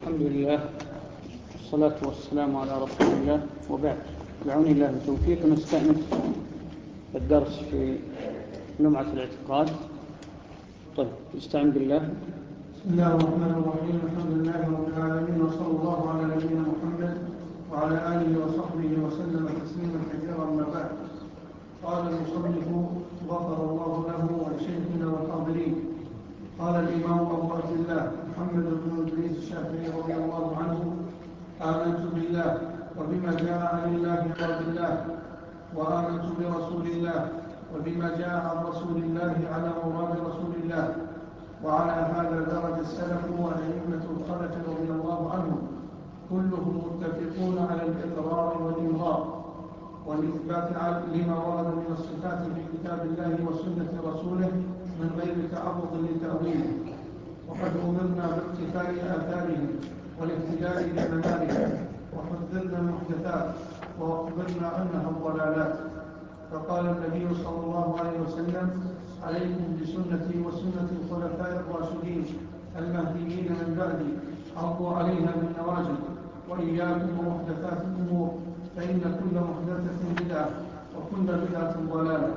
الحمد لله والصلاة والسلام على رسول الله وبعد. بعون الله التوفيق نستأنف الدرس في لمعة الاعتقاد. طيب نستعين بالله. بسم الله الرحمن الرحيم. الحمد لله رب العالمين، وصلى الله على نبينا محمد وعلى آله وصحبه وسلم تسليما كثيرا. ما بعد، قال المصنف غفر الله له ولشيخنا والحاضرين. قال الإمام أبو عبد الله محمد بن إدريس الشافعي رضي الله عنه: آمنت بالله وبما جاء عن الله مراد الله، وآمنت برسول الله وبما جاء عن رسول الله على مراد رسول الله. وعلى هذا درج السلف وأئمة الخلف رضي الله عنهم، كلهم متفقون على الإقرار والإمرار والإثبات لما ورد من الصفات في كتاب الله وسنة رسوله من غير تعرض لتأويله. وقد أمرنا باقتفاء آثارهم والاهتداء بمنارهم، وحذرنا المحدثات وأخبرنا أنها الضلالات. فقال النبي صلى الله عليه وسلم: عليكم بسنتي وسنة الخلفاء الراشدين المهديين من بعدي، عضوا عليها بالنواجذ، وإياكم ومحدثات الأمور، فإن كل محدثة بدعة وكل بدعة ضلالة.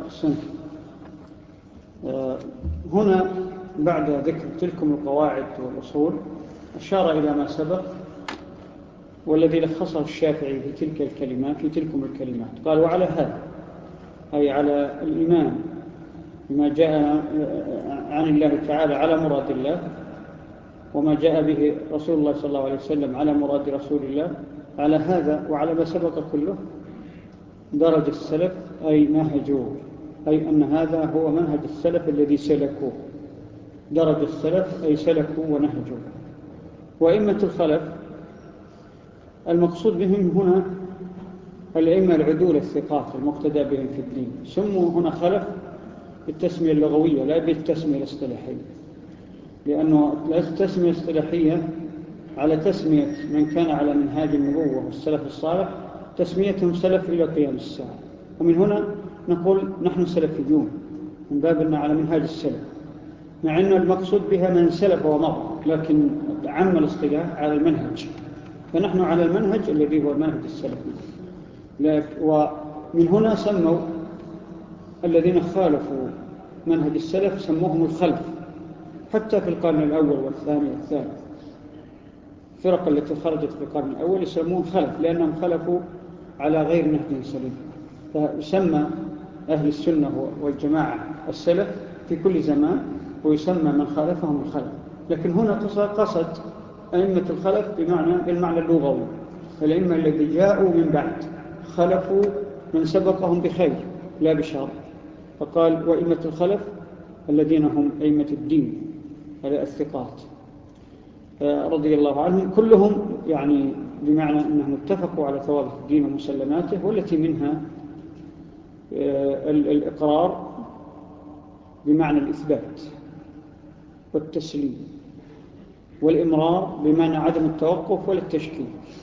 هنا بعد ذكر تلكم القواعد والأصول أشار إلى ما سبق والذي لخصه الشافعي في تلك الكلمات في تلكم الكلمات. قال: وعلى هذا، أي على الإيمان بما جاء عن الله تعالى على مراد الله، وما جاء به رسول الله صلى الله عليه وسلم على مراد رسول الله، على هذا وعلى ما سبق كله درج السلف أي نهجوا، أي أن هذا هو منهج السلف الذي سلكوه. درج السلف أي سلكوا ونهجوا. وأئمة الخلف المقصود بهم هنا الأئمة العدول الثقات المقتدى بهم في الدين. سموا هنا خلف بالتسمية اللغوية لا بالتسمية الاصطلاحية، لأنه التسمية الاصطلاحية على تسمية من كان على منهاج النبوة والسلف الصالح تسميتهم سلف إلى قيام الساعة. ومن هنا نقول نحن سلفيون من باب أننا على منهاج السلف، مع أن المقصود بها من سلف ومضى، لكن عم الاصطلاح على المنهج، فنحن على المنهج الذي هو المنهج السلفي. ومن هنا سموا الذين خالفوا منهج السلف سموهم الخلف، حتى في القرن الأول والثاني والثالث. الفرق التي خرجت في القرن الأول يسمون خلف لأنهم خلفوا على غير نهج سليم، فيسمى أهل السنة والجماعة السلف في كل زمان، ويسمى من خالفهم الخلف. لكن هنا قصد أئمة الخلف بالمعنى اللغوي، الأئمة الذي جاءوا من بعد خلفوا من سبقهم بخير لا بشر. فقال: وأئمة الخلف الذين هم أئمة الدين الثقات رضي الله عنهم، كلهم يعني بمعنى أنهم اتفقوا على ثوابت الدين ومسلماته، والتي منها الإقرار بمعنى الإثبات والتسليم، والإمرار بمعنى عدم التوقف ولا التشكيك.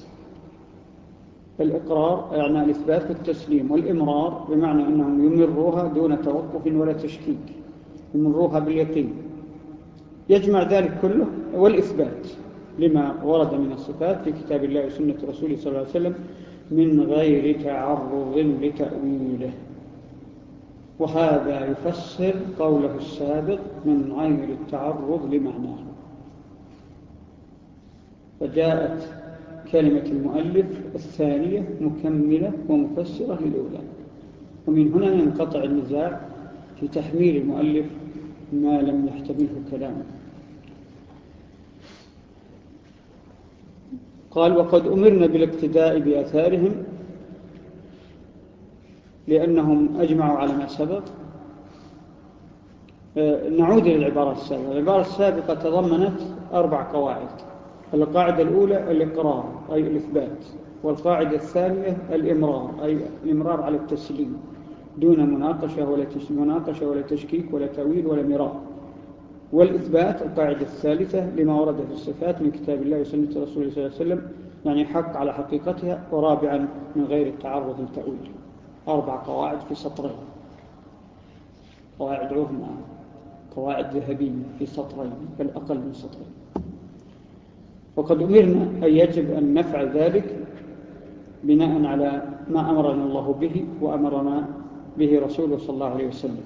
الإقرار يعني الإثبات والتسليم، والإمرار بمعنى أنهم يمروها دون توقف ولا تشكيك، يمروها باليقين. يجمع ذلك كله والإثبات لما ورد من الصفات في كتاب الله وسنة رسوله صلى الله عليه وسلم من غير تعرض لتأويله. وهذا يفسر قوله السابق من غير التعرض لمعناه. فجاءت كلمة المؤلف الثانية مكملة ومفسرة للأولى، ومن هنا ينقطع النزاع في تحميل المؤلف ما لم يحتمله كلامه. قال: وقد أمرنا بالاقتداء بآثارهم لأنهم أجمعوا على ما سبق. نعود إلى العبارة السابقة. العبارة السابقة تضمنت 4 قواعد. القاعدة الأولى الإقرار أي الإثبات، والقاعدة الثانية الإمرار أي الإمرار على التسليم دون مناقشة ولا تشكيك ولا تأويل ولا مراء، والإثبات القاعدة الثالثة لما ورد في الصفات من كتاب الله وسنة رسوله صلى الله عليه وسلم، يعني حق على حقيقتها. ورابعا من غير التعرض للتأويل. 4 قواعد في سطرين، قواعد عظمى، قواعد ذهبية في سطرين بل أقل من سطرين. وقد أمرنا أن يجب أن نفعل ذلك بناء على ما أمرنا الله به وأمرنا به رسوله صلى الله عليه وسلم.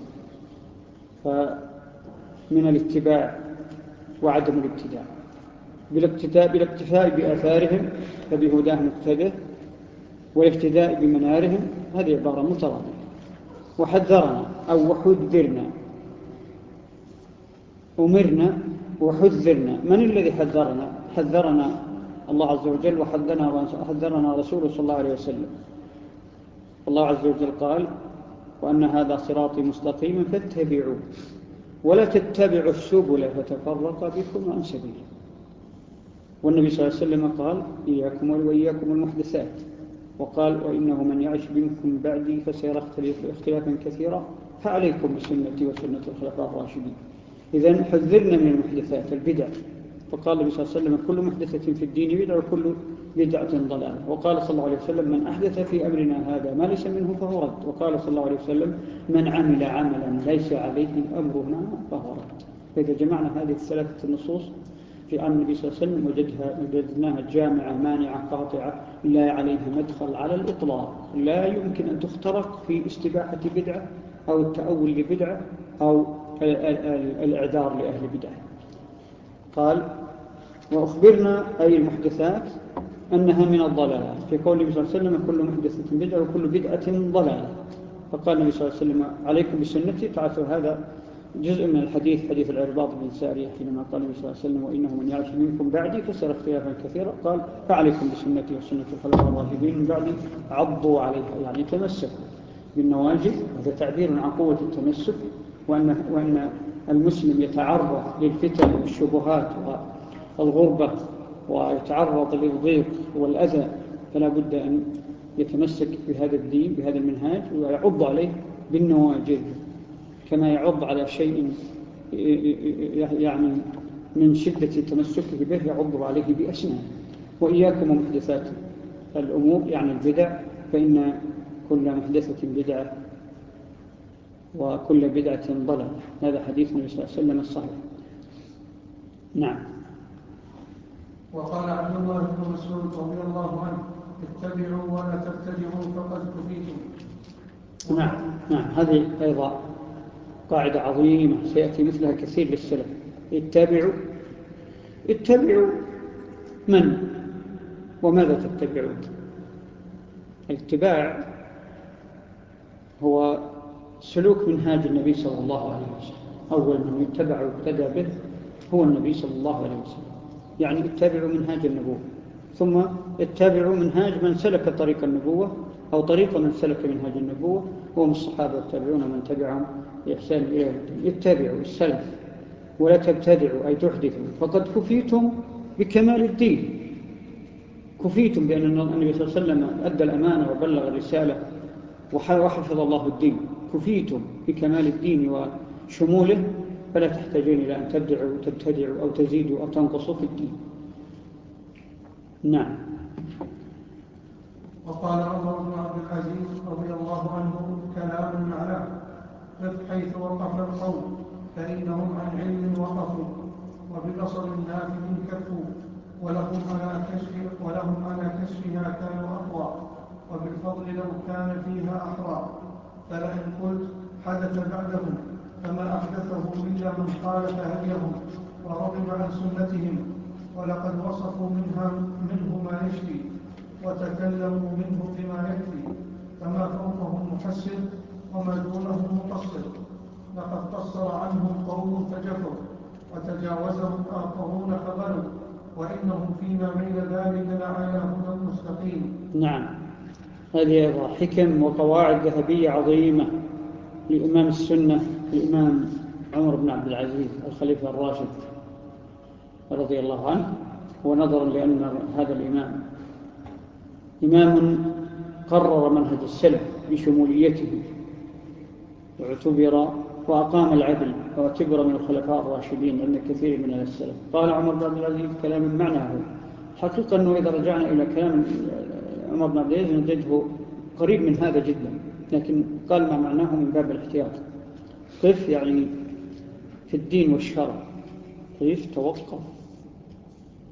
فمن الاتباع وعدم الابتداع، بالاقتفاء بآثارهم فبهداه مقتده، والاهتداء بمنارهم، هذه عبارة مترادفة. وحذرنا أو وحذرنا، أمرنا وحذرنا. من الذي حذرنا؟ حذرنا الله عز وجل، وحذرنا رسوله صلى الله عليه وسلم. الله عز وجل قال: وأن هذا صراطي مستقيما فاتبعوه ولا تتبعوا السبل فتفرق بكم عن سبيله. والنبي صلى الله عليه وسلم قال: إياكم وإياكم المحدثات، وقال: وإنه من يعش منكم بعدي فسيرى اختلافا كثيرا فعليكم بسنتي وسنة الخلفاء الراشدين. إذن حذرنا من المحدثات البدع، فقال النبي صلى الله عليه وسلم: كل محدثة في الدين بدعة وكل بدعة ضلالة. وقال صلى الله عليه وسلم: من أحدث في أمرنا هذا ما ليس منه فهو رد. وقال صلى الله عليه وسلم: من عمل عملا ليس عليه أمرنا فهو رد. فإذا جمعنا هذه الثلاثة النصوص في عن النبي صلى الله عليه وسلم وجدناها جامعة مانعة قاطعة لا عليها مدخل على الإطلاق، لا يمكن أن تخترق في استباحة بدعة أو التأول لبدعة أو الإعذار لأهل بدعة. قال: وأخبرنا أي المحدثات أنها من الضلالات، في قول النبي صلى الله عليه وسلم: كل محدثة بدعة وكل بدعة ضلالة. فقال النبي صلى الله عليه وسلم: عليكم بسنتي. تعرفوا هذا جزء من الحديث، حديث العرباض بن سارية، حينما قال النبي صلى الله عليه وسلم: وإنه من يعش منكم بعدي فسيرى اختلافا كثيرا، قال: فعليكم بسنتي وسنة الخلفاء الراشدين من بعدي عضوا عليها، يعني تمسكوا بالنواجذ. هذا تعبير عن قوة التمسك، وأن المسلم يتعرض للفتن والشبهات والغربة ويتعرض للضيق والأذى، فلا بد أن يتمسك بهذا الدين بهذا المنهاج ويعض عليه بالنواجذ، كما يعض على شيء يعني من شدة تمسكه به يعض عليه بأسنانه. وإياكم ومحدثات الأمور، يعني البدع، فإن كل محدثة بدعة وكل بدعة ضلالة. هذا حديث النبي صلى الله عليه وسلم الصحيح. نعم. وقال عبد الله بن مسعود رضي الله عنه: اتبعوا ولا تبتدعوا فقد كفيتم. نعم، هذه أيضا قاعدة عظيمة سيأتي مثلها كثير للسلف. اتبعوا من وماذا تتبعون؟ الاتباع هو سلوك منهاج النبي صلى الله عليه وسلم. أول من يتبع وابتدى به هو النبي صلى الله عليه وسلم، يعني اتبعوا منهاج النبوة، ثم اتبعوا منهاج من سلك طريق النبوة أو طريق من سلك منهاج النبوة، وهم الصحابة والتابعون ومن تبعهم بإحسان إلى يوم الدين. اتبعوا السلف ولا تبتدعوا أي تحدثوا، فقد كفيتم بكمال الدين. كفيتم بأن النبي صلى الله عليه وسلم أدى الأمانة وبلغ الرسالة وحفظ الله الدين. كفيتم بكمال الدين وشموله، فلا تحتاجون إلى أن تبتدعوا أو تزيدوا أو تنقصوا في الدين. نعم. وقال عمر بن عبد العزيز رضي الله عنه: كلام معناه: قف حيث وقف القوم فإنهم عن علم وقفوا، وببصر نافذ كفوا، ولهم على كشفها كانوا أقوى، وبالفضل لو كان فيها أحرى. فلئن قلت حدث بعدهم فما أحدثه إلا من خالف هديهم ورغب عن سنتهم، ولقد وصفوا منه ما يشفي، وتكلموا منه بما يكفي، فما فوقهم محسن وما دونهم مقصر. لقد قصر عنهم قوم فجفوا، وتجاوزهم آخرون فغلوا، وإنهم فيما بين ذلك لعلى هدى مستقيم. نعم، هذه أيضا حكم وقواعد ذهبية عظيمة لإمام السنة الإمام عمر بن عبد العزيز الخليفة الراشد رضي الله عنه. ونظرا لأن هذا الإمام إمام قرر منهج السلف بشموليته واعتبر وأقام العدل واعتبر من الخلفاء الراشدين عند كثير من السلف. قال عمر بن عبد العزيز كلام معناه. حقيقة أنه إذا رجعنا إلى كلام عمر بن عبد العزيز نجده قريب من هذا جدا، لكن قال ما معناه من باب الاحتياط. قف يعني في الدين والشرع، قف توقف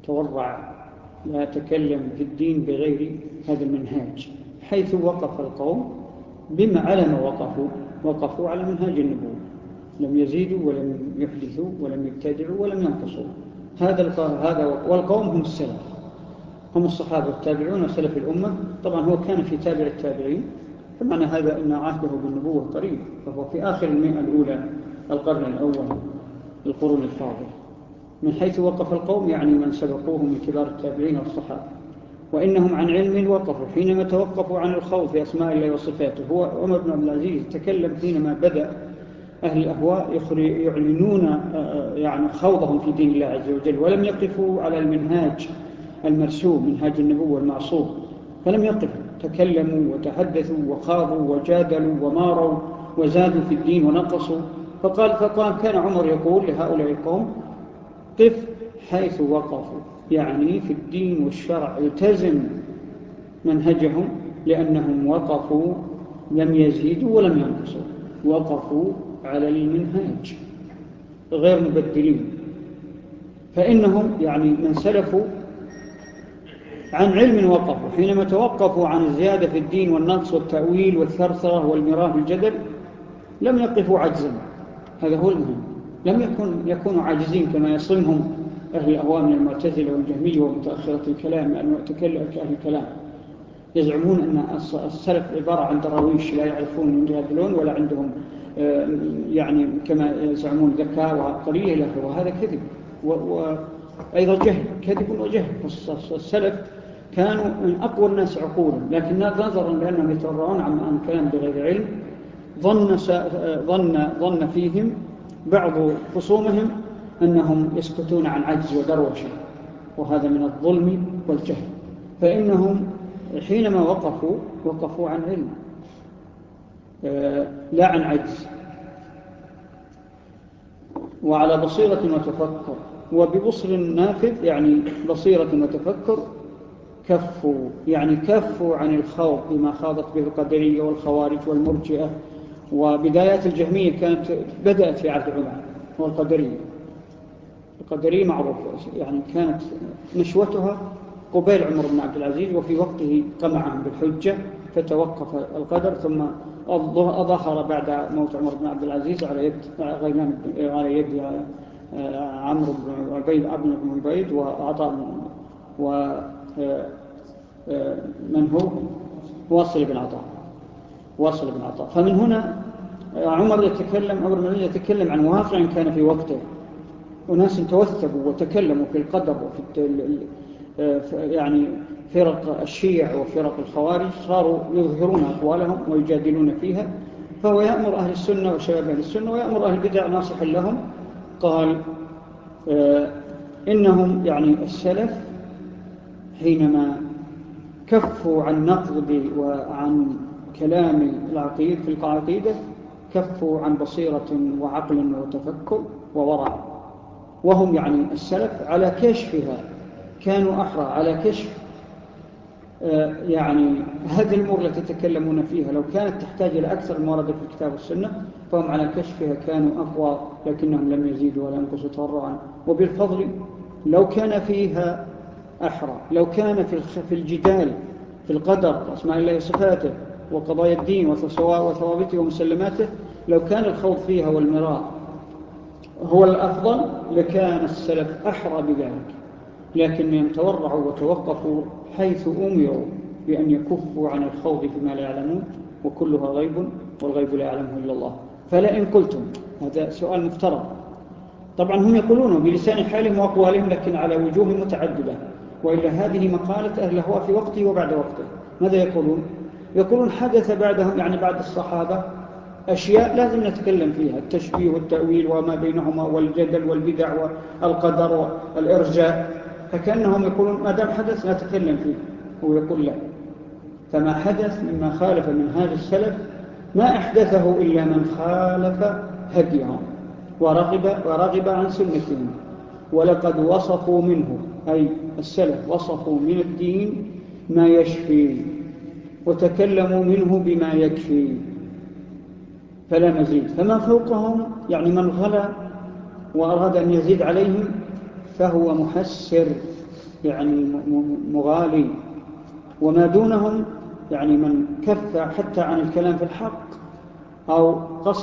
تورع، لا يتكلم في الدين بغير هذا المنهاج، حيث وقف القوم بما على ما وقفوا على منهاج النبوة، لم يزيدوا ولم يحدثوا ولم يبتدعوا ولم ينقصوا. هذا والقوم هم السلف، هم الصحابة التابعون وسلف الأمة. طبعا هو كان في تابع التابعين، فمعنى هذا أن عهده بالنبوة قريب، فهو في آخر 100 الأولى القرن الأول القرون الفاضلة. من حيث وقف القوم يعني من سبقوه من كبار التابعين والصحابة، وإنهم عن علم وقفوا حينما توقفوا عن الخوض في أسماء الله وصفاته. هو عمر بن عبد العزيز تكلم حينما بدأ أهل الأهواء يعلنون يعني خوضهم في دين الله عز وجل، ولم يقفوا على المنهاج المرسوم، منهاج النبوة المعصوم، فلم يقفوا، تكلموا وتحدثوا وخاضوا وجادلوا وماروا وزادوا في الدين ونقصوا. فقال كان عمر يقول لهؤلاء القوم: قف حيث وقفوا، يعني في الدين والشرع، التزم منهجهم، لأنهم وقفوا لم يزيدوا ولم ينقصوا، وقفوا على المنهاج غير مبدلين. فإنهم يعني من سلفوا عن علم وقفوا حينما توقفوا عن الزيادة في الدين والنقص والتأويل والثرثرة والمراه بالجدل، لم يقفوا عجزا. هذا هو المهم، لم يكونوا عاجزين كما يصلهم أهل الأهواء من المعتزلة والجهمية ومتأخرة الكلام، أهل الكلام يزعمون أن السلف عبارة عن دراويش لا يعرفون يجادلون ولا عندهم يعني كما يزعمون ذكاء وعبقرية إلى آخره، وهذا كذب وأيضا جهل، كذب وجهل. السلف كانوا من أقوى الناس عقولا، لكن نظرا لأنهم يتورعون عن كلام بغير علم، ظن فيهم بعض خصومهم أنهم يسكتون عن عجز ودروشة، وهذا من الظلم والجهل. فإنهم حينما وقفوا عن علم لا عن عجز، وعلى بصيرة وتفكر، وببصر نافذ يعني بصيرة وتفكر. كفوا عن الخوض بما خاضت به القدرية والخوارج والمرجئة، وبدايات الجهمية بدأت في عهد عمر. والقدرية معروف يعني كانت نشوتها قبيل عمر بن عبد العزيز، وفي وقته قمعهم بالحجة فتوقف القدر، ثم أظهر بعد موت عمر بن عبد العزيز على يد عمرو بن عبيد وعطاء من هو واصل بن عطاء. فمن هنا عمر بن عبد يتكلم عن واقع كان في وقته، وناس توثبوا وتكلموا في القدر وفي يعني فرق الشيع وفرق الخوارج صاروا يظهرون أقوالهم ويجادلون فيها. فهو يأمر أهل السنة وشباب أهل السنة ويأمر أهل البدع ناصحا لهم. قال إنهم يعني السلف حينما كفوا عن نقد وعن كلام العقيد في العقيدة، كفوا عن بصيرة وعقل وتفكر وورع، وهم يعني السلف على كشفها، كانوا أحرى على كشف يعني هذه الأمور التي تتكلمون فيها. لو كانت تحتاج إلى أكثر الموارد في الكتاب والسنة فهم على كشفها كانوا أقوى، لكنهم لم يزيدوا ولا ينقصوا تورعا. وبالفضل لو كان فيها أحرى، لو كان في الجدال في القدر وأسماء الله وصفاته وقضايا الدين وثوابته ومسلماته، لو كان الخوض فيها والمراء هو الأفضل لكان السلف أحرى بذلك، لكنهم تورعوا وتوقفوا حيث أمروا بأن يكفوا عن الخوض فيما لا يعلمون، وكلها غيب والغيب لا يعلمه إلا الله. فلئن قلتم، هذا سؤال مفترض، طبعا هم يقولونه بلسان حالهم وأقوالهم لكن على وجوه متعددة، وإلا هذه مقالة أهل الهوى في وقته وبعد وقته. ماذا يقولون حدث بعدهم يعني بعد الصحابة أشياء لازم نتكلم فيها، التشبيه والتأويل وما بينهما والجدل والبدع والقدر والإرجاء، فكأنهم يقولون ما دام حدث نتكلم فيه. هو يقول لا، فما حدث مما خالف منهاج السلف ما أحدثه إلا من خالف هديهم ورغب عن سنتهم، ولقد وصفوا منه أي السلف وصفوا من الدين ما يشفي، وتكلموا منه بما يكفي فلا مزيد. فمن فوقهم يعني من غلا وأراد أن يزيد عليهم فهو محسر يعني مغالي، وما دونهم يعني من كف حتى عن الكلام في الحق أو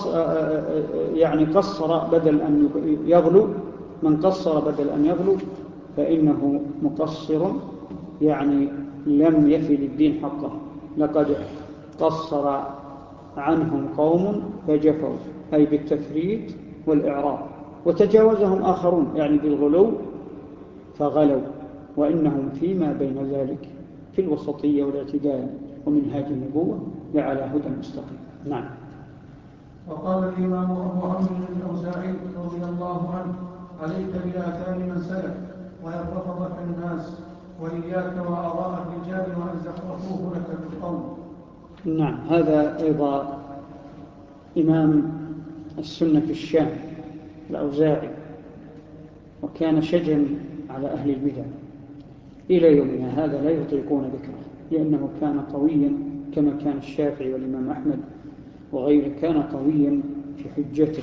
يعني قصر بدل أن يغلو، من قصر بدل أن يغلو فإنه مقصر، يعني لم يفي للدين حقه. لقد قصر عنهم قوم فجفوا، أي بالتفريط والإعراض، وتجاوزهم آخرون يعني بالغلو فغلوا، وإنهم فيما بين ذلك في الوسطية والاعتدال ومنهاج النبوة لعلى هدى مستقيم. نعم. وقال الإمام أبو عمرو الأوزاعي رضي الله عنه: عليك بآثار من سلف ويرفضك الناس، وإياك وآراء الرجال وأن زخرفوه لك بالقول. نعم. هذا أيضا إمام السنة في الشام الأوزاعي، وكان شجا على أهل البدع إلى يومنا هذا، لا يطيقون ذكره لأنه كان قويا كما كان الشافعي والإمام أحمد وغيره، كان قويا في حجته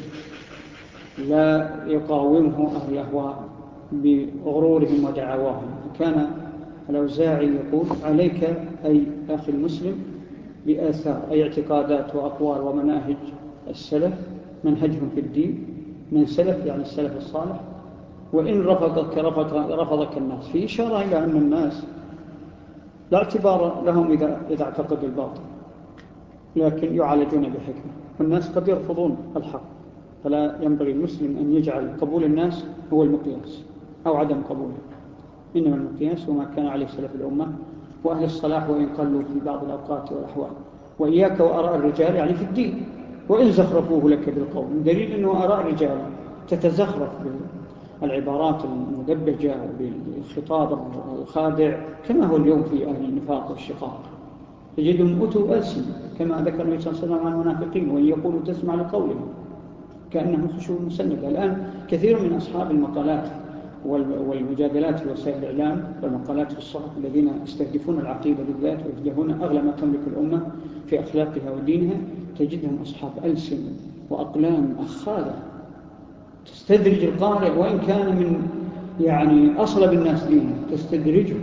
لا يقاومه أهل الأهواء بغرورهم ودعواهم. كان الأوزاعي يقول: عليك أي أخي المسلم بآثار، أي اعتقادات وأقوال ومناهج السلف، منهجهم في الدين من سلف يعني السلف الصالح، وإن رفضك الناس، في إشارة إلى أن الناس لا اعتبار لهم إذا اعتقدوا الباطل، لكن يعالجون بحكمة، والناس قد يرفضون الحق، فلا ينبغي المسلم أن يجعل قبول الناس هو المقياس أو عدم قبوله، إنما المقياس وما كان عليه سلف الأمة وأهل الصلاح وإن قلوا في بعض الأوقات والأحوال. وإياك وأراء الرجال يعني في الدين، وإن زخرفوه لك بالقول، دليل أنه أراء الرجال تتزخرف بالعبارات المدبجة وبالخطاب الخادع، كما هو اليوم في أهل النفاق والشقاق، تجدهم أتوا ألسن كما ذكر النبي صلى الله عليه وسلم عن المنافقين، وإن يقولوا تسمع لقولهم كأنهم خشوع مسندة. الآن كثير من أصحاب المقالات والمجادلات في وسائل الإعلام والمقالات في الصحف الذين يستهدفون العقيدة بالذات ويفدحون أغلى ما تملك الأمة في أخلاقها ودينها، تجدهم أصحاب ألسن وأقلام أخاذة تستدرج القارئ وإن كان من يعني أصلب الناس دينا، تستدرجه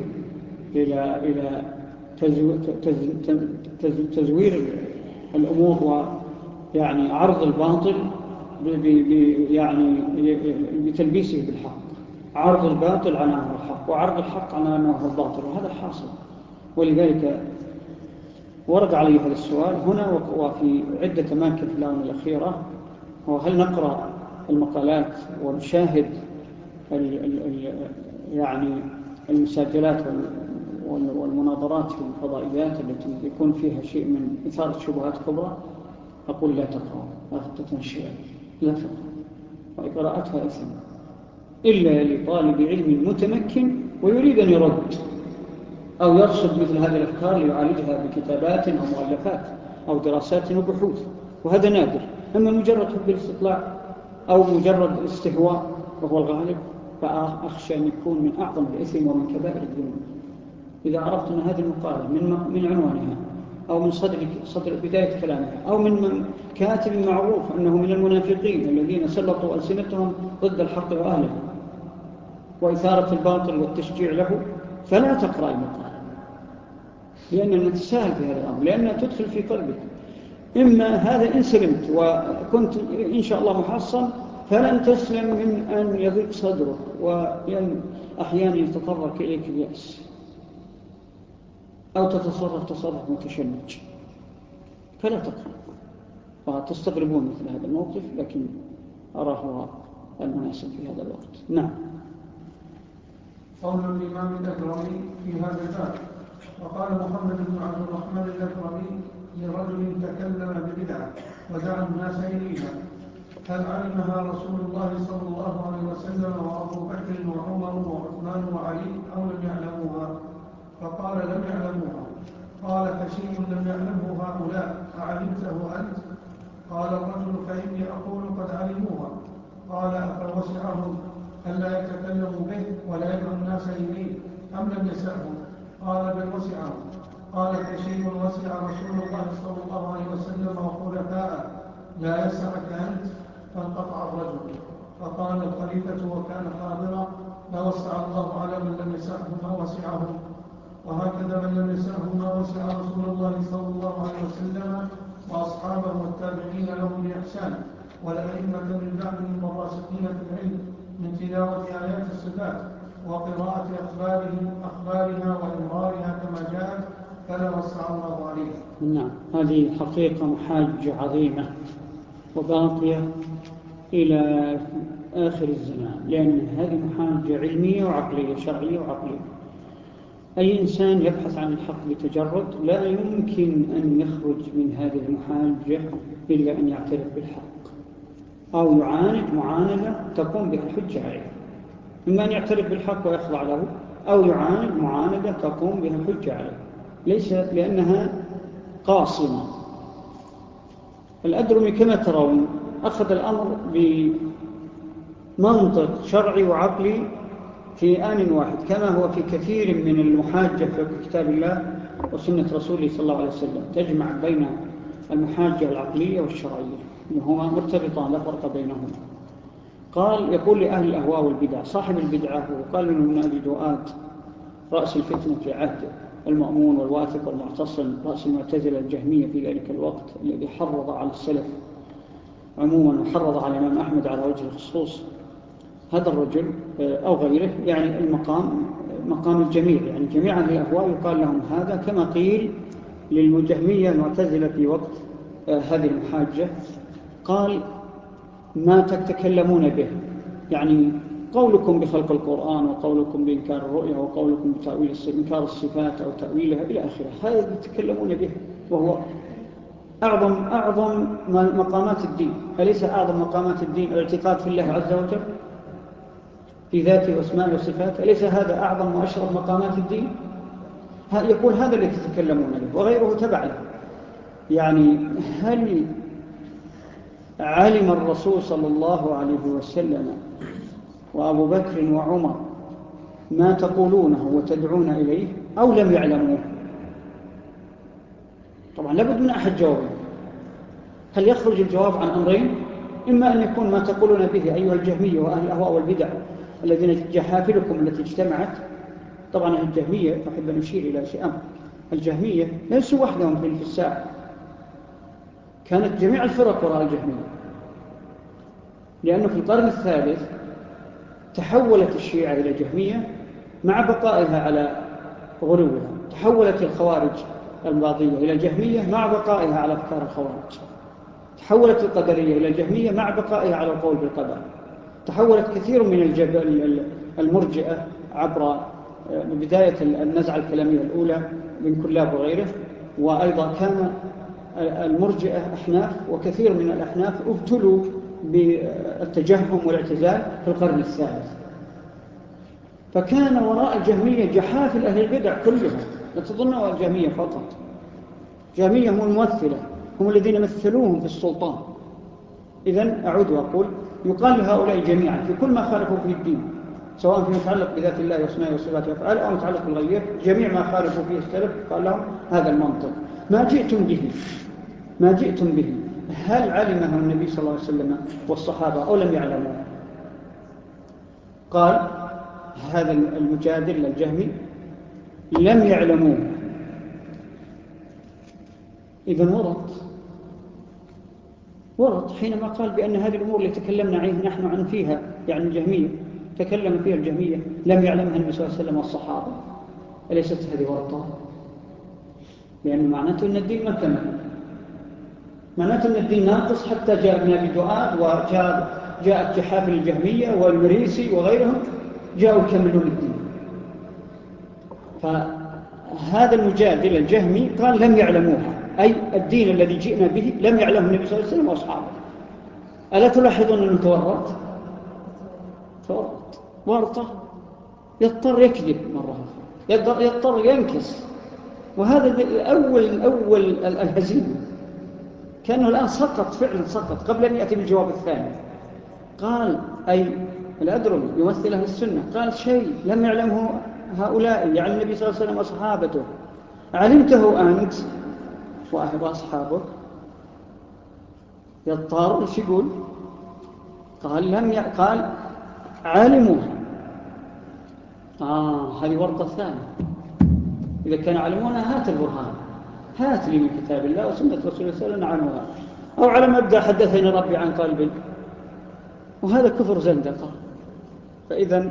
إلى تزوير الأمور ويعني عرض الباطل يعني بتلبيسه بالحق، عرض الباطل على أنه الحق وعرض الحق على أنه الباطل، وهذا الحاصل. ولذلك ورد عليه هذا السؤال هنا وفي عدة أماكن في الآونة الأخيرة: وهل نقرأ المقالات ونشاهد يعني المسجلات والمناظرات في الفضائيات التي يكون فيها شيء من إثارة شبهات كبرى؟ أقول: لا تقرأ، لا تتنشئ، لا تقرأ، وقراءتها إثم إلا لطالب علم متمكن ويريد أن يرد أو يرصد مثل هذه الأفكار ليعالجها بكتابات أو مؤلفات أو دراسات وبحوث، وهذا نادر. أما مجرد حب الاستطلاع أو مجرد الاستهواء وهو الغالب، فأخشى أن يكون من أعظم الإثم ومن كبائر الذنوب. إذا عرفت أن هذه المقالة من عنوانها أو من صدر بداية كلامها أو من كاتب معروف أنه من المنافقين الذين سلطوا ألسنتهم ضد الحق وأهله وإثارة الباطل والتشجيع له، فلا تقرأ المقالة، لأن نتساهل في هذا الأمر، لأنها تدخل في قلبك. إما هذا إن سلمت وكنت إن شاء الله محصن، فلن تسلم من أن يضيق صدرك وأحيانا يتطرق إليك اليأس أو تصرف متشنج، فلا تقرأ. وتستغربون مثل هذا الموقف، لكن أراه المناسب في هذا الوقت. نعم. قول الإمام الأكرمي في هذا الباب: وقال محمد بن عبد الرحمن الأكرمي لرجل تكلم ببدعة ودعا الناس إليها: هل علمها رسول الله صلى الله عليه وسلم وأبو بكر وعمر وعثمان وعلي أو لم يعلموها؟ فقال: لم يعلموها. قال: فشيء لم يعلمه هؤلاء أعلمته أنت؟ قال الرجل: فإني أقول قد علموها. قال: أفوسعهم ألا يتكلموا به ولا يدعو الناس إليه أم لم يسعهم؟ قال: بل وسعهم. قال: فشيء وسع رسول الله صلى الله عليه وسلم وخلفاءه لا يسعك أنت؟ فانقطع الرجل. فقال الخليفة وكان حاضرا: لوسع الله على من لم يسعه ما وسعه. وهكذا من لم يسعه ما وسع رسول الله صلى الله عليه وسلم وأصحابه والتابعين لهم بإحسان والأئمة من بعدهم والراسخين في العلم من تلاوة آيات الصفات وقراءة أخبارها وإمرارها كما جاءت فلا وسع الله عليه. نعم، هذه حقيقة محاجة عظيمة وباقية إلى آخر الزمان، لأن هذه محاجة علمية وعقلية، شرعية وعقلية. أي إنسان يبحث عن الحق بتجرد لا يمكن أن يخرج من هذه المحاجة إلا أن يعترف بالحق أو يعاند معاندة تقوم بها الحجة عليه. إما أن يعترف بالحق ويخضع له، أو يعاند معاندة تقوم بها الحجة عليه، ليس لأنها قاصمة. الأدرمي كما ترون أخذ الأمر بمنطق شرعي وعقلي في آن واحد، كما هو في كثير من المحاجة في كتاب الله وسنة رسوله صلى الله عليه وسلم، تجمع بين المحاجة العقلية والشرعية وهما مرتبطان لا فرق بينهما. قال يقول لأهل الأهواء والبدع صاحب البدعة، وقال له من أبي دؤاد رأس الفتنة في عهد المأمون والواثق والمعتصم، رأس المعتزلة الجهمية في ذلك الوقت، الذي حرض على السلف عموما وحرض على الإمام أحمد على وجه الخصوص. هذا الرجل أو غيره يعني المقام مقام الجميع، يعني جميع أهل الأهواء يقال لهم هذا، كما قيل للجهمية المعتزلة في وقت هذه المحاجة. قال ما تتكلمون به، يعني قولكم بخلق القرآن وقولكم بإنكار الرؤية وقولكم بتأويل إنكار الصفات أو تأويلها إلى آخره، هذا تتكلمون به وهو أعظم مقامات الدين. أليس أعظم مقامات الدين الاعتقاد في الله عز وجل في ذاته واسمائه وصفاته؟ أليس هذا أعظم وأشرف مقامات الدين؟ يقول هذا اللي تتكلمون به، وغيره تبع له. يعني هل علم الرسول صلى الله عليه وسلم وأبو بكر وعمر ما تقولونه وتدعون إليه أو لم يعلموه؟ طبعا لابد من أحد جوابين. هل يخرج الجواب عن أمرين؟ إما أن يكون ما تقولون به أيها الجهمية وأهل الأهواء والبدع الذين جحافلكم التي اجتمعت. طبعا الجهمية أحب أن أشير إلى شيء أمر، الجهمية ليسوا وحدهم في الساعة، كانت جميع الفرق وراء الجهمية، لأنه في القرن الثالث تحولت الشيعة إلى جهمية مع بقائها على غلوها، تحولت الخوارج الباطنية إلى جهمية مع بقائها على أفكار الخوارج، تحولت القدرية إلى جهمية مع بقائها على القول بالقدر، تحولت كثير من المرجئة عبر بداية النزعة الكلامية الأولى من كلاب وغيره، وأيضا كان المرجئة أحناف، وكثير من الأحناف ابتلوا بالتجهم والاعتزال في القرن الثالث. فكان وراء الجهمية جحافل أهل البدع كلها، لا تظنوا الجهمية فقط، الجهمية هم الممثلة، هم الذين مثلوهم في السلطان. إذن أعود وأقول يقال لهؤلاء جميعا في كل ما خالفوا فيه الدين، سواء فيما يتعلق بذات الله واسمائه وصفاته وأفعاله أو يتعلق بالغير، جميع ما خالفوا فيه السلف قال لهم هذا المنطق. ما جئتم به هل علمه النبي صلى الله عليه وسلم والصحابة أو لم يعلموه؟ قال هذا المجادل الجهمي لم يعلموه. إذن ورط حينما قال بأن هذه الأمور اللي تكلمنا نحن عن فيها، يعني الجهمية تكلم فيها الجهمية لم يعلمها النبي صلى الله عليه وسلم والصحابة، أليست هذه ورطة؟ لأن معناته أن الدين ما كمل، معناته أن الدين ناقص حتى جاء ابن أبي دؤاد وجاءت جحافل الجهمية والمريسي وغيرهم جاءوا يكملون الدين. فهذا المجادل الجهمي قال لم يعلموها، أي الدين الذي جئنا به لم يعلمه النبي صلى الله عليه وسلم وأصحابه. ألا تلاحظون أنه تورط ورطة، يضطر يكذب مرة أخرى، يضطر ينكس، وهذا أول الهزيمة، كأنه الآن سقط فعلا، سقط قبل أن يأتي بالجواب الثاني. قال أي الأدرمي يمثل أهل السنة، قال شيء لم يعلمه هؤلاء يعني النبي صلى الله عليه وسلم وصحابته، علمته أنت وأصحابك. يضطر ايش يقول؟ قال علموها هذه ورطة ثانية. إذا كانوا علمونا هات البرهان، هات لي من كتاب الله وسنة رسول الله صلى الله عليه وسلم عنها، أو على مبدأ حدثني ربي عن قلبي، وهذا كفر زندقة. فإذا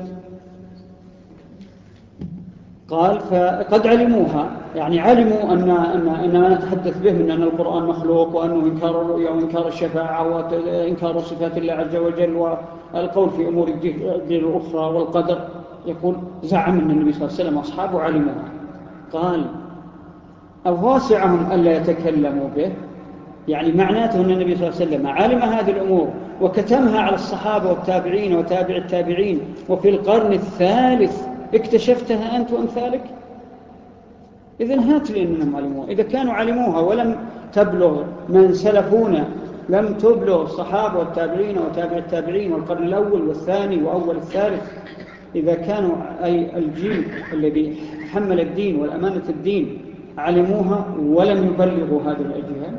قال فقد علموها، يعني علموا أن ما نتحدث به من أن القرآن مخلوق، وأنه إنكار الرؤيا وإنكار الشفاعة وإنكار صفات الله عز وجل والقول في أمور الدين الأخرى والقدر. يقول زعم أن النبي صلى الله عليه وسلم وأصحابه علموها. قال الواسعهم ألا يتكلموا به، يعني معناته أن النبي صلى الله عليه وسلم علم هذه الأمور وكتمها على الصحابة والتابعين وتابع التابعين، وفي القرن الثالث اكتشفتها أنت وأمثالك. إذن هات لي أنهم علموها. إذا كانوا علموها ولم تبلغ من سلفونا، لم تبلغ الصحابة والتابعين وتابع التابعين والقرن الأول والثاني وأول الثالث، إذا كانوا أي الجيل الذي حمل الدين والأمانة الدين علموها ولم يبلغوا هذه الأجيال،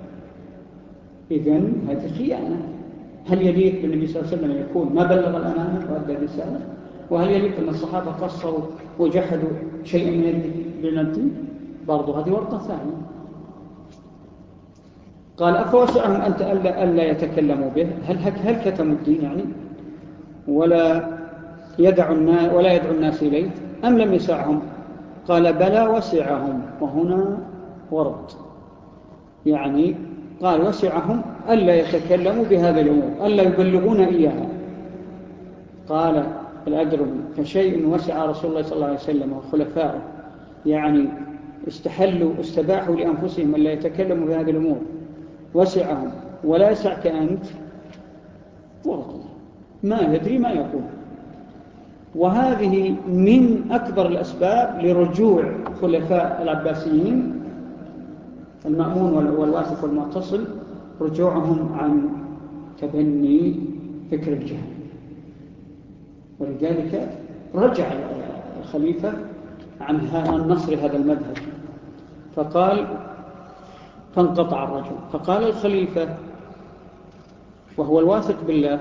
إذن هذه خيانة. هل يليق بالنبي صلى الله عليه وسلم أن يكون ما بلغ الأمانة وأدى الرسالة؟ وهل يليق أن الصحابة قصروا وجحدوا شيئا من الدين؟ برضو هذه ورطة ثانية. قال أفوسعهم أنت ألا يتكلموا به؟ هل كتموا الدين يعني ولا يدعو الناس إليه، أم لم يسعهم؟ قال بلى وسعهم، وهنا ورط، يعني قال وسعهم ألا يتكلموا بهذه الأمور، ألا يبلغون إياها. قال الأدرمي فشيء وسع رسول الله صلى الله عليه وسلم وخلفائه، يعني استباحوا لأنفسهم ألا يتكلموا بهذه الأمور، وسعهم ولا يسعك أنت، ورط ما يدري ما يقول. وهذه من أكبر الأسباب لرجوع خلفاء العباسيين المأمون والواثق والمعتصم، رجوعهم عن تبني فكر الجهل. ولذلك رجع الخليفة عن النصر هذا المذهب، فانقطع الرجل. فقال الخليفة وهو الواثق بالله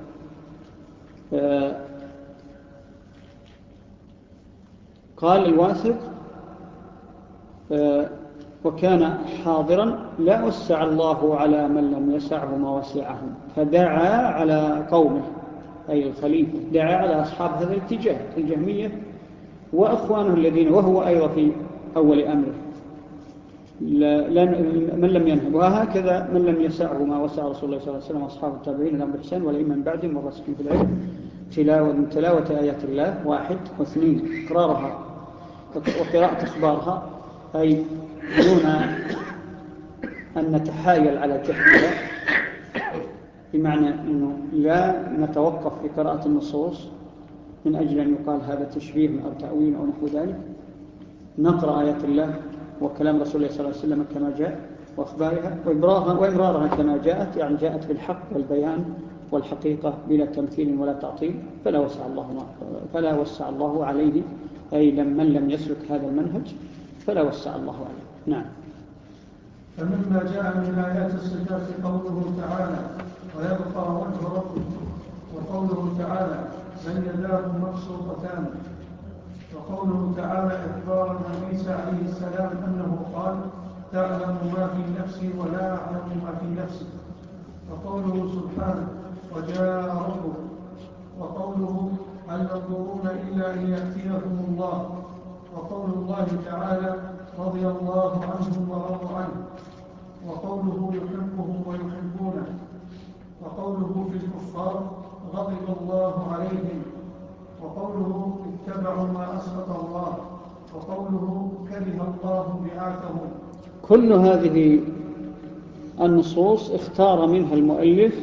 قال الواثق وكان حاضرا لا وسع الله على من لم يسعه ما وسعهم، فدعا على قومه، أي الخليفة دعا على أصحاب هذا الاتجاه الجهمية وأخوانه الذين وهو أيضا في أول أمره من لم ينهب. وهكذا من لم يسعه ما وسع رسول الله صلى الله عليه وسلم وأصحاب التابعين لهم بإحسان والأئمة من بعدهم والراسخين في العلم، تلاوة آيات الله 1 و2 إقرارها وقراءة أخبارها، أي دون أن نتحايل على جهلها، بمعنى أنه لا نتوقف في قراءة النصوص من أجل أن يقال هذا تشبيه أو تأويل أو نحو ذلك. نقرأ آيات الله وكلام رسول الله صلى الله عليه وسلم كما جاء وأخبارها وإمرارها كما جاءت، يعني جاءت بالحق والبيان والحقيقة بلا تمثيل ولا تعطيل، فلا وسع الله عليه، أي من لم يسلك هذا المنهج فلا وسع الله عليه. نعم. فمما جاء من آيات الصفات قوله تعالى ويبقى وجه ربك، وقوله تعالى من يداه مبسوطتان، وقوله تعالى إخبارا عن عيسى عليه السلام أنه قال تعلم ما في نفسي ولا أعلم ما في نفسك، وقوله سبحانه وجاء ربك، وقوله هل ينظرون إلا أن يأتيهم الله، وقول الله تعالى رضي الله عنهم ورضوا عنه، وقوله يحبهم ويحبونه، وقوله في الكفار غضب الله عليهم، وقوله اتبعوا ما أسخط الله، وقوله كره الله بعاثهم. كل هذه النصوص اختار منها المؤلف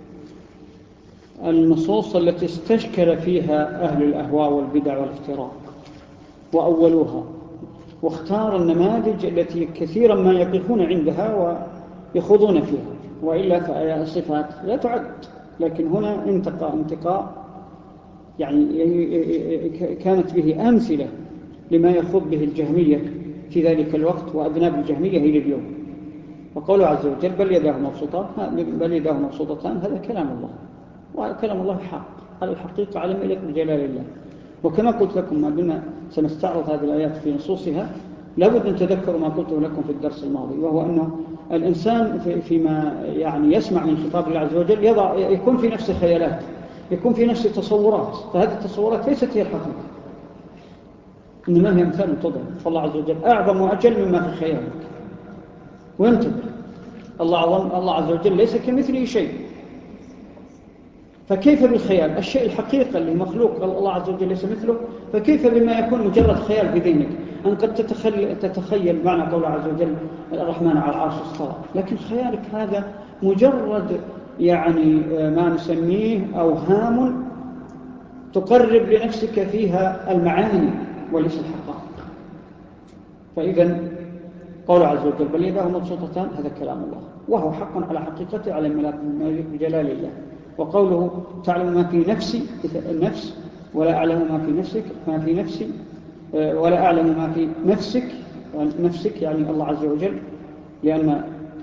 النصوص التي استشكل فيها أهل الأهواء والبدع والافتراء وأولوها، واختار النماذج التي كثيرا ما يقفون عندها ويخوضون فيها، وإلا فالصفات لا تعد. لكن هنا انتقاء يعني كانت به أمثلة لما يخوض به الجهمية في ذلك الوقت وأذناب الجهمية إلى اليوم. وقوله عز وجل بل يداه مبسوطتان، هذا كلام الله، وكلام الله حق على الحقيقة على ما يليق بجلال الله. وكما قلت لكم ما دمنا سنستعرض هذه الآيات في نصوصها لابد أن تذكروا ما قلته لكم في الدرس الماضي، وهو أنه الإنسان فيما يعني يسمع من خطاب الله عز وجل يكون في نفسه خيالات، يكون في نفسه تصورات، فهذه التصورات ليست هي الحقيقة، إنما هي أمثال تضرب. فالله عز وجل أعظم وأجل مما في خيالك. وانتبه، الله عز وجل ليس كمثله شيء، فكيف بالخيال؟ الشيء الحقيقة اللي مخلوق الله عز وجل ليس مثله، فكيف بما يكون مجرد خيال في ذهنك؟ أن قد تتخيل معنى قوله عز وجل الرحمن على العرش استوى، لكن خيالك هذا مجرد يعني ما نسميه أوهام تقرب لنفسك فيها المعاني وليس الحقائق. فإذا قوله عز وجل بل يداه مبسوطتان هذا كلام الله، وهو حق على حقيقته على ملك بجلال الله. وقوله تعلم ما في نفسي النفس ولا أعلم ما في نفسك، ما في نفسي ولا أعلم ما في نفسك يعني الله عز وجل، لأن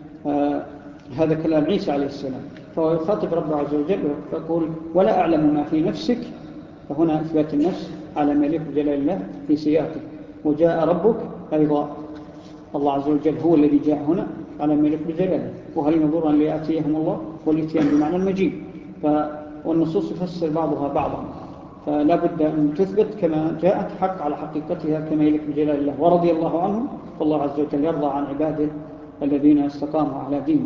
هذا كلام عيسى عليه السلام، فهو يخاطب ربه عز وجل ويقول ولا أعلم ما في نفسك، فهنا إثبات النفس على ملك بجلال الله في سياقه. وجاء ربك أيضا الله عز وجل هو الذي جاء هنا على ملك بجلاله. وهل ينظر أن ليأتيهم الله والإتيان بمعنى المجيء، والنصوص تفسر بعضها بعضا، فلا بد أن تثبت كما جاءت حق على حقيقتها كما يليق بجلال الله. ورضي الله عنهم، فالله عز وجل يرضى عن عباده الذين استقاموا على دينه.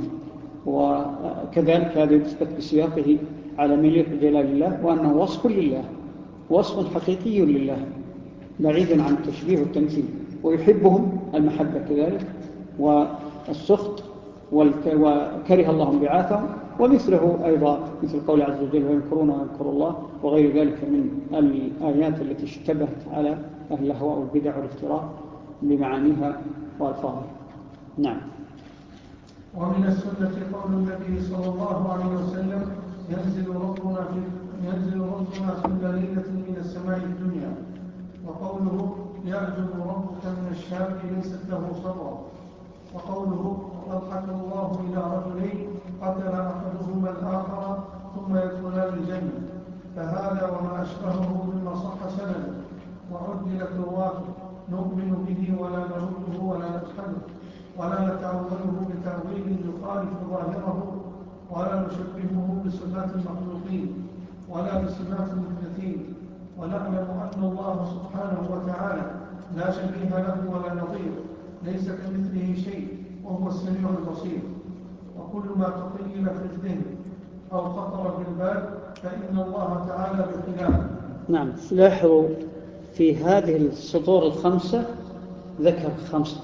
وكذلك هذا يثبت بسياقه على مليك بجلال الله، وأنه وصف لله، وصف حقيقي لله بعيد عن التشبيه والتمثيل. ويحبهم المحبة كذلك، والسخط وكره الله انبعاثهم، ومثله أيضا مثل قول عز وجل وينكرون وينكر الله، وغير ذلك من الآيات التي اشتبهت على أهل الأهواء والبدع والافتراء بمعانيها وألفاظها. نعم. ومن السنة قول النبي صلى الله عليه وسلم ينزل ربنا كل ليلة من السماء الدنيا. وقوله يعجب ربك من الشاب ليست له صبر. وقوله وقد حكى الله إلى رجلين قتل أحدهما الآخر ثم يدخلان الجنة، فهذا وما أشبهه مما صح سنده وعدلت رواته نؤمن به ولا نرده ولا نجحده ولا نتأوله بتأويل يخالف ظاهره ولا نشبهه بصفات المخلوقين ولا بصفات المحدثين، ونعلم أن الله سبحانه وتعالى لا شبيه له ولا نظير، ليس كمثله شيء وهو السميع البصير. وكل ما تخيل في الذهن أو خطر في البال فإن الله تعالى بخلافه. نعم. لاحظوا في هذه السطور الخمسة ذكر 5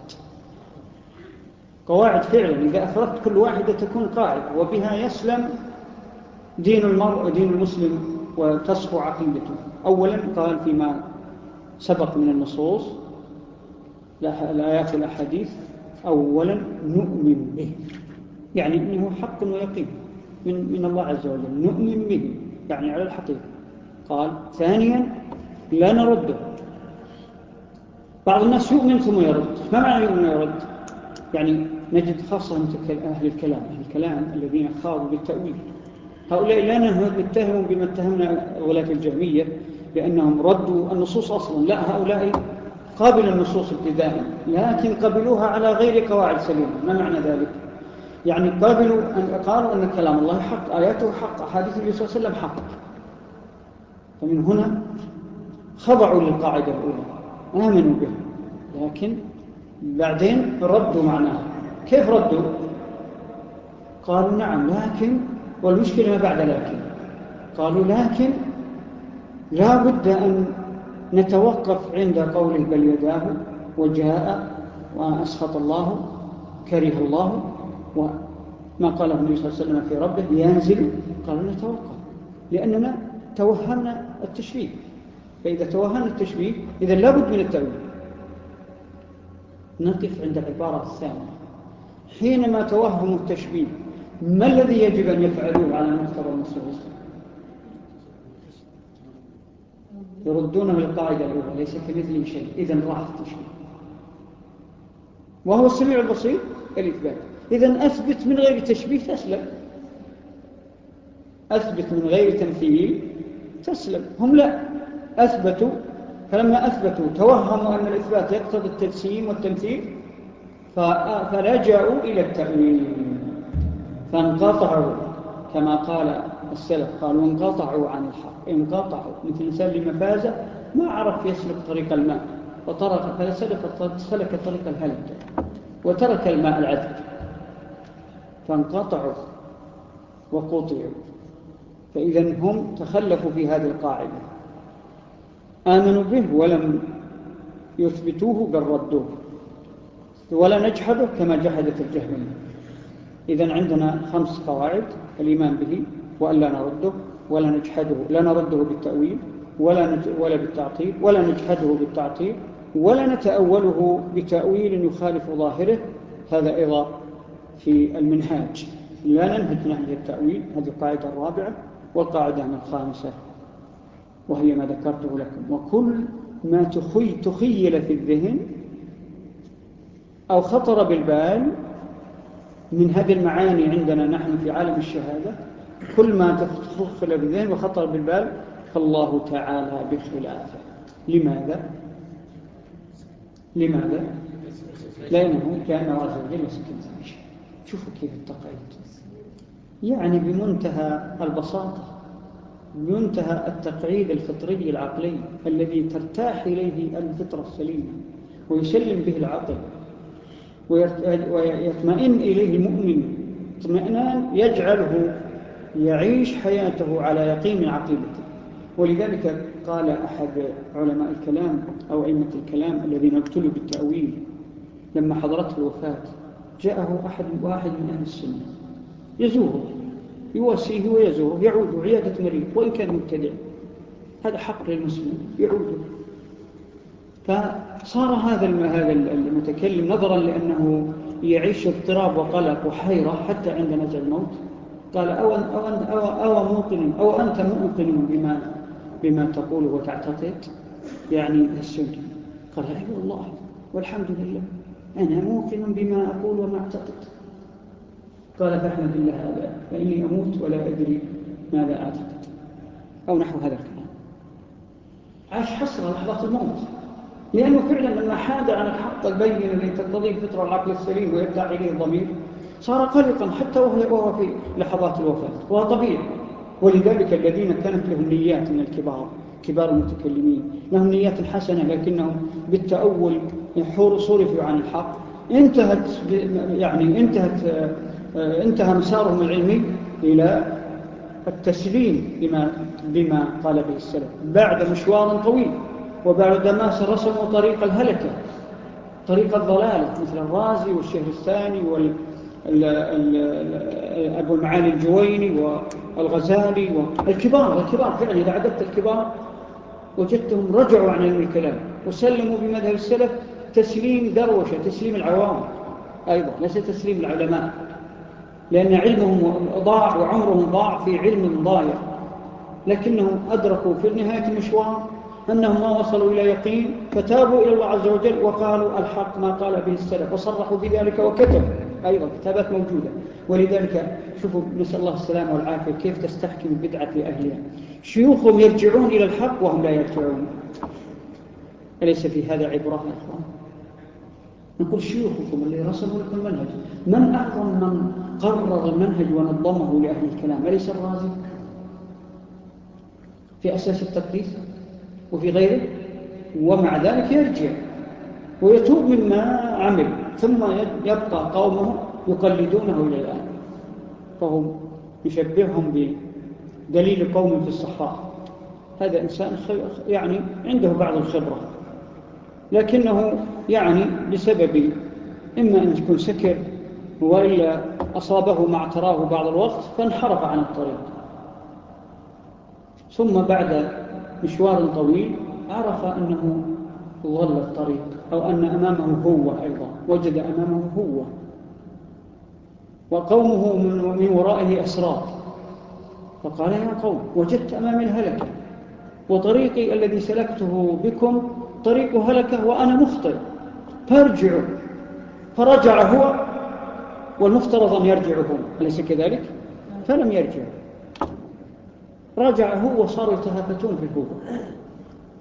قواعد فعلا إذا أفردت كل واحدة تكون قاعدة، وبها يسلم دين المرء ودين المسلم وتصفو عقيدته. أولا قال فيما سبق من النصوص الآيات والأحاديث أولا نؤمن به، يعني إنه حق ويقين من الله عز وجل، نؤمن به يعني على الحقيقة. قال ثانيا لا نرده. بعض الناس يؤمن ثم يرد. ما معنى يؤمن ويرد؟ يعني نجد خاصة أهل الكلام الذين خاضوا بالتأويل، هؤلاء لا نتهم بما اتهمنا غلاة الجهمية بأنهم ردوا النصوص أصلا، لا، هؤلاء قابلوا النصوص ابتداء لكن قبلوها على غير قواعد سليمة. ما معنى ذلك؟ يعني قالوا أن كلام الله حق، آياته حق، أحاديث النبي صلى الله عليه وسلم حق، فمن هنا خضعوا للقاعدة الأولى آمنوا بها، لكن بعدين ردوا معناها. كيف ردوا؟ قالوا نعم لكن، والمشكلة ما بعد لكن، قالوا لكن لا بد أن نتوقف عند قوله بل يداه وجاء وأسخط الله كره الله وما قاله النبي صلى الله عليه وسلم في ربه ينزل. قالوا نتوقف لأننا توهمنا التشبيه، فإذا توهمنا التشبيه إذا لابد من التأويل. نقف عند العبارة الثانية، حينما توهم التشبيه ما الذي يجب أن يفعلوه على مقتضى النصوص؟ يردونه للقاعدة الأولى ليس كمثله شيء، إذن راح التشبيه وهو السميع البصير الإثبات. إذن أثبت من غير تشبيه تسلم، أثبت من غير تمثيل تسلم. هم لا، فلما أثبتوا توهموا أن الإثبات يقتضي التجسيم والتمثيل، فلجأوا إلى التأويل، فانقطعوا كما قال السلف، قالوا انقطعوا عن الحق، انقطعوا مثل إنسان لمفازة ما عرف يسلك طريق الماء فسلك طريق الهلك وترك الماء العذب، فانقطعوا وقطعوا. فإذا هم تخلفوا في هذه القاعدة، آمنوا به ولم يثبتوه بل ردوه، ولا نجحده كما جحدت الجهمية. إذن عندنا 5 قواعد: الإيمان به وألا نرده، ولا نجحده، لا نرده بالتأويل ولا بالتعطيل، ولا نجحده بالتعطيل، ولا نتأوله بتأويل يخالف ظاهره. هذا أيضا في المنهاج، لا ننهج نهج التأويل. هذه القاعدة الرابعة. والقاعدة الخامسة وهي ما ذكرته لكم: وكل ما تخيل في الذهن أو خطر بالبال من هذه المعاني عندنا نحن في عالم الشهادة، كل ما تخيل في الذهن وخطر بالبال فالله تعالى بخلافه. لماذا؟ لأنه عز وجل سكن ذلك. شوفوا كيف التقعيد، يعني بمنتهى البساطة، بمنتهى التقعيد الفطري العقلي الذي ترتاح إليه الفطرة السليمة ويسلم به العقل ويطمئن إليه المؤمن اطمئنان يجعله يعيش حياته على يقين عقيدته. ولذلك قال أحد علماء الكلام أو أئمة الكلام الذين ابتلوا بالتأويل لما حضرته الوفاة، جاءه واحد من أهل السنة يزوره، يواسيه ويزوره، يعود عيادة مريض وإن كان مبتدع، هذا حق للمسلم، يعوده. فصار هذا المتكلم نظرا لأنه يعيش اضطراب وقلق وحيرة حتى عند نزع الموت، قال أو أنت موقن بما تقول وتعتقد، يعني السنة. قال أي والله والحمد لله أنا موقن بما أقول وما أعتقد. قال فاحمد الله هذا فإني أموت ولا أدري ماذا أعتقد، أو نحو هذا الكلام. عاش حسرة لحظة الموت، لأنه فعلا لما حاد عن الحق البين الذي تقتضيه الفطرة والعقل السليم ويرتاح إليه الضمير صار قلقا حتى وهو في لحظات الوفاة، وهو طبيعي. ولذلك الذين كانت لهم نيات من كبار المتكلمين لهم نيات حسنة لكنهم بالتأول صرفوا عن الحق، انتهى مسارهم العلمي إلى التسليم بما قال به السلف بعد مشوار طويل، وبعد ما رسموا طريق الهلكة، طريق الضلالة، مثل الرازي والشهر الثاني أبو المعالي الجويني والغزالي والكبار فعلا. إذا عددت الكبار وجدتهم رجعوا عن علم الكلام وسلموا بمذهب السلف تسليم دروشة، تسليم العوام أيضا، ليس تسليم العلماء، لأن علمهم ضاع وعمرهم ضاع في علم ضايع، لكنهم أدركوا في نهاية المشوار أنهم ما وصلوا إلى يقين فتابوا إلى الله عز وجل وقالوا الحق ما قال به السلف وصرحوا بذلك وكتبوا أيضا كتابات موجودة. ولذلك شوفوا نسأل الله السلامة والعافية كيف تستحكم البدعة لأهلها، شيوخهم يرجعون إلى الحق وهم لا يرجعون. أليس في هذا عبرة يا إخوان؟ نقول شيوخكم اللي رسموا لكم المنهج، من أعظم من قرر المنهج ونظمه لأهل الكلام؟ أليس الرازي في أساس التقديس وفي غيره؟ ومع ذلك يرجع ويتوب مما عمل، ثم يبقى قومه يقلدونه إلى الآن. فهم يشبههم بدليل قوم في الصحراء، هذا إنسان يعني عنده بعض الخبرة، لكنه يعني بسبب إما أن يكون سكر وإلا أصابه ما اعتراه بعض الوقت فانحرف عن الطريق، ثم بعد مشوار طويل عرف أنه ضل الطريق أو أن أمامه هو، أيضا وجد أمامه هو وقومه من ورائه أسرار، فقال يا قوم وجدت أمامي الهلكة وطريقي الذي سلكته بكم طريق هلكة وأنا مخطئ فارجعوا. فرجع هو والمفترض أن يرجعهم، أليس كذلك؟ فلم يرجع، رجع هو وصاروا يتهافتون في الهوى.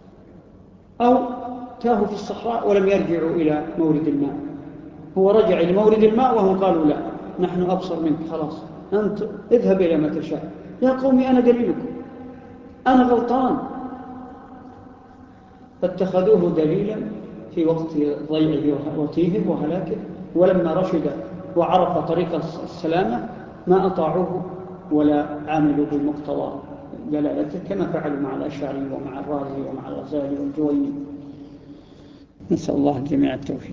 أو تاهوا في الصحراء ولم يرجعوا إلى مورد الماء. هو رجع إلى مورد الماء وهم قالوا لا، نحن أبصر منك، خلاص أنت اذهب إلى ما تشاء. يا قومي أنا دليلكم، أنا غلطان. فاتخذوه دليلا في وقت ضيعه وتيهه وهلاكه، ولما رشد وعرف طريق السلامة ما أطاعوه ولا عاملوا بمقتضى دلالته، كما فعلوا مع الأشعري ومع الرازي ومع الغزالي والجويني. نسأل الله الجميع التوفيق.